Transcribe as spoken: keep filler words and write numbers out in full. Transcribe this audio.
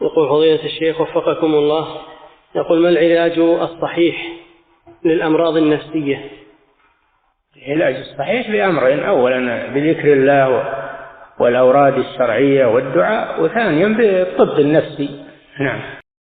يقول فضيلة الشيخ وفقكم الله، يقول ما العلاج الصحيح للأمراض النفسية؟ العلاج الصحيح بأمرين: أولا بذكر الله والأوراد الشرعية والدعاء، وثانيا بالطب النفسي. نعم.